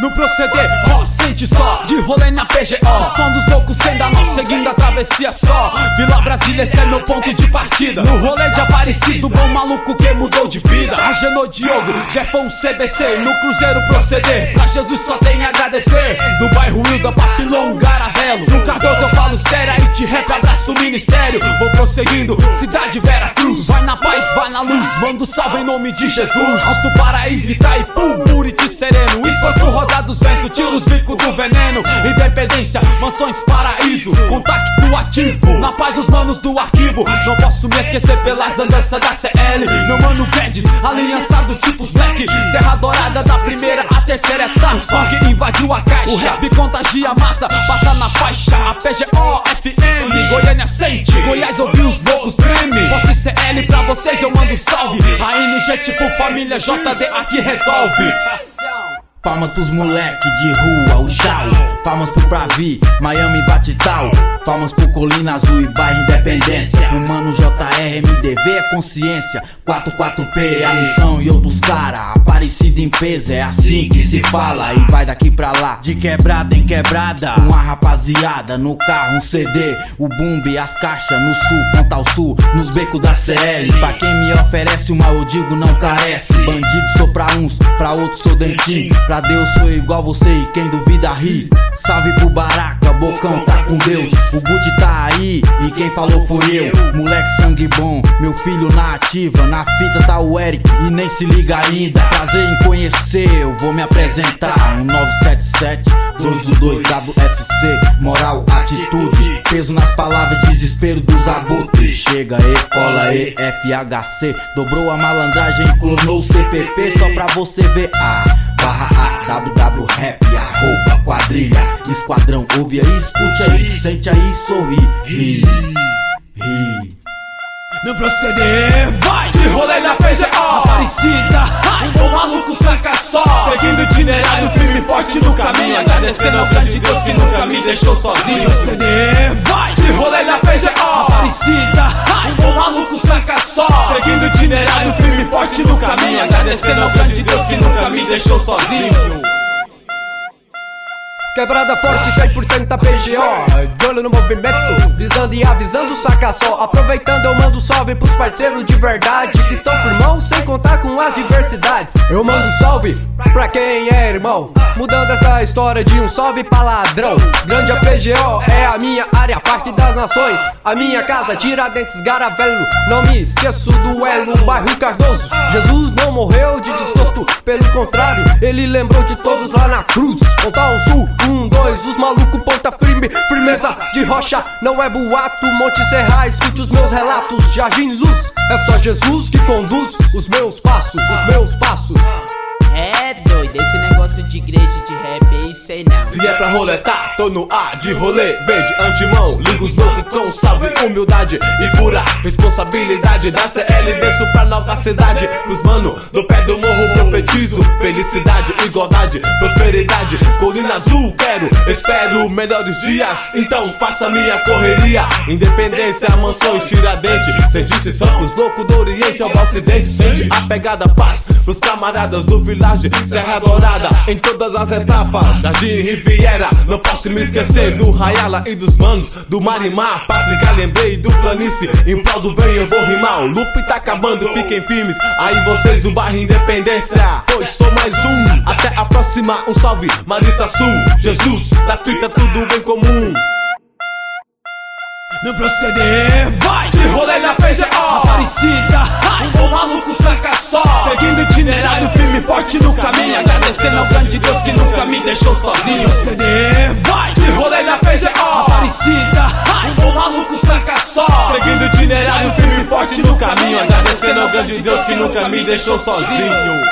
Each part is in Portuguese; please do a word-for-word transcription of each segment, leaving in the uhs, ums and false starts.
No proceder, ó, sente só, de rolê na P G O. Som dos loucos sendo a nós, seguindo a travessia só. Vila Brasília, esse é meu ponto de partida. No rolê de Aparecido, bom maluco que mudou de vida. Agenor Diogo, Jefão C B C. No cruzeiro proceder, pra Jesus só tem a agradecer. Do bairro Hilda, Papilão, Garavelo. No Cardoso eu falo sério, aí te rap, abraço o ministério. Vou prosseguindo, cidade Vera Cruz. Vai na paz, vai na luz, mando salve em nome de Jesus. Alto Paraíso, Itaipu, Buriti Sereno. Espaço Rosa dos Ventos, tira os bicos do veneno. Independência, mansões paraíso, contacto ativo. Na paz os manos do arquivo, não posso me esquecer pelas andanças da C L. Meu mano Guedes, aliançado tipos Black. Serra Dourada da primeira a terceira etapa. O sangue invadiu a caixa, o rap contagia a massa. Passa na faixa, a P G O F M. Goiânia sente, Goiás ouviu os loucos treme. Posse C L pra vocês eu mando salve. A N G tipo família J D aqui resolve. Palmas pros moleque de rua, o Chau. Palmas pro Bravi, Miami, Vatital. Palmas pro Colina Azul e bairro Independência. O mano J R, M D V é consciência. quatro quatro P, a missão e outros cara. Aparecido em peso, é assim que se fala. E vai daqui pra lá, de quebrada em quebrada. Com a rapaziada, no carro um C D. O bumbe, as caixas, no sul, ponta ao sul. Nos becos da C L. Pra quem me oferece uma, eu digo não carece. Bandido sou pra uns, pra outros sou dentinho. Pra Deus sou igual você e quem duvida ri. Salve pro Baraca, Bocão tá com Deus. O Gucci tá aí e quem falou foi eu. Moleque sangue bom, meu filho na ativa. Na fita tá o Eric e nem se liga ainda. Prazer em conhecer, eu vou me apresentar. Um nove sete sete, dois do dois, W F C. Moral, atitude, peso nas palavras, desespero dos abutres. Chega e cola e F H C. Dobrou a malandragem, clonou o C P P. Só pra você ver a barra A, W W Rap, arroba quadrilha, esquadrão, ouve aí, escute aí, sente aí, sorri, ri, ri. No proceder, vai de rolê na P G O Aparecida, um bom maluco saca só. Seguindo itinerário firme e forte no caminho, agradecendo ao grande Deus que nunca me deixou sozinho. No proceder, vai de rolê na P G O Aparecida, um bom maluco saca só. Seguindo itinerário firme e forte no caminho, agradecendo ao grande Deus que nunca me deixou sozinho. Quebrada forte, cem por cento da P G O. De olho no movimento, visando e avisando, saca só. Aproveitando eu mando salve pros parceiros de verdade que estão por mão sem contar com as diversidades. Eu mando salve pra quem é irmão, mudando essa história de um salve pra ladrão. Grande a P G O é a minha área, parte das nações. A minha casa, Tiradentes, Garavelo. Não me esqueço do elo, bairro Cardoso. Jesus não morreu de desgosto, pelo contrário, ele lembrou de todos lá na cruz. Pontal Sul, um, dois, os malucos ponta firme. Firmeza de rocha, não é boato. Monte Serra, escute os meus relatos. Jardim Luz, é só Jesus que conduz os meus passos, os meus passos. É doido, esse negócio de igreja de rap aí, sei não. Se é pra roletar, tô no A de rolê. Vem de antemão, liga os loucos com salve, humildade e pura responsabilidade. Da C L desço pra nova cidade. Os mano do pé do morro profetizo felicidade, igualdade, prosperidade. Colina Azul quero, espero melhores dias. Então faça minha correria. Independência, mansões, Tiradentes. Cê disse são os loucos do Oriente ao Ocidente. Sente a pegada paz pros camaradas do Village, Serra Dourada em todas as etapas. Jardim Riviera, não posso me esquecer do Rayala e dos manos do Marimar. Pátrica, lembrei do Planície, em prol do bem eu vou rimar. O loop tá acabando, fiquem firmes aí vocês do bairro Independência, pois sou mais um. Até a próxima, um salve Marista Sul. Jesus, da fita tudo em comum. No proceder, vai de rolê na P G O Aparecida, um bom maluco saca só. Seguindo itinerário firme e forte no caminho, agradecendo ao grande Deus que nunca me deixou sozinho. No proceder, vai de rolê na P G O Aparecida, um bom maluco saca só. Seguindo itinerário firme e forte no caminho, agradecendo ao grande Deus que nunca me deixou sozinho.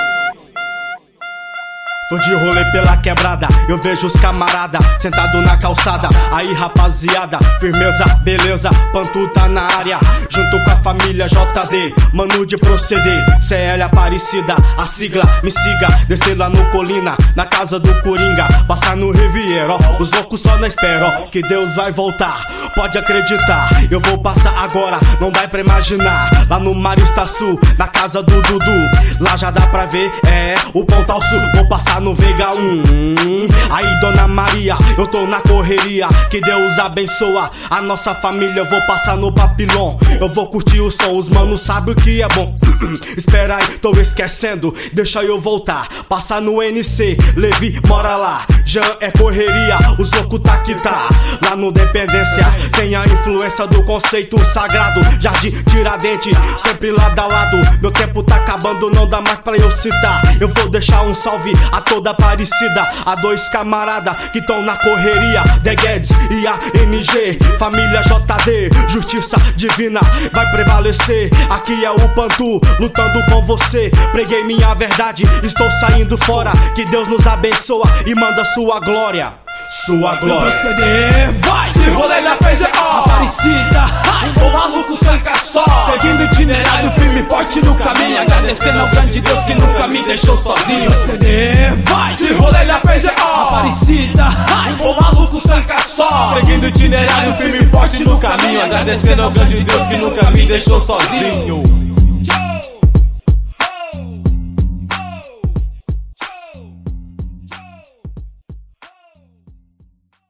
Tô de rolê pela quebrada, eu vejo os camarada sentado na calçada. Aí rapaziada, firmeza, beleza, Pantu tá na área, junto com a família J D, mano de proceder. C L Aparecida, a sigla, me siga. Descer lá no Colina, na casa do Coringa. Passar no Riviera, ó, os loucos só na espera, ó, que Deus vai voltar, pode acreditar. Eu vou passar agora, não dá pra imaginar. Lá no Marista Sul, na casa do Dudu, lá já dá pra ver, é, o Pontal Sul. Vou passar lá no Veiga um. Aí, Dona Maria, eu tô na correria. Que Deus abençoa a nossa família. Eu vou passar no papilão, eu vou curtir o som. Os manos sabem o que é bom. Espera aí, tô esquecendo, deixa eu voltar. Passar no N C, Levi mora lá. Jean é correria, os loucos tá que tá. Lá no Dependência tem a influência do conceito sagrado. Jardim Tiradentes, sempre lado a lado. Meu tempo tá acabando, não dá mais pra eu citar. Eu vou deixar um salve a toda Aparecida, a dois camarada que tão na correria, The Guedes e a N G. Família J D, justiça divina vai prevalecer. Aqui é o Pantu, lutando com você. Preguei minha verdade, estou saindo fora. Que Deus nos abençoa e manda sua glória. Sua glória. C D vai de rolê na P G O, Aparecida, o maluco saca só. Seguindo itinerário firme e forte no caminho, agradecendo ao grande Deus que nunca me deixou sozinho. C D vai de rolê na P G O, Aparecida, o maluco saca só. Seguindo itinerário firme e forte no caminho, agradecendo ao grande Deus que nunca me deixou sozinho.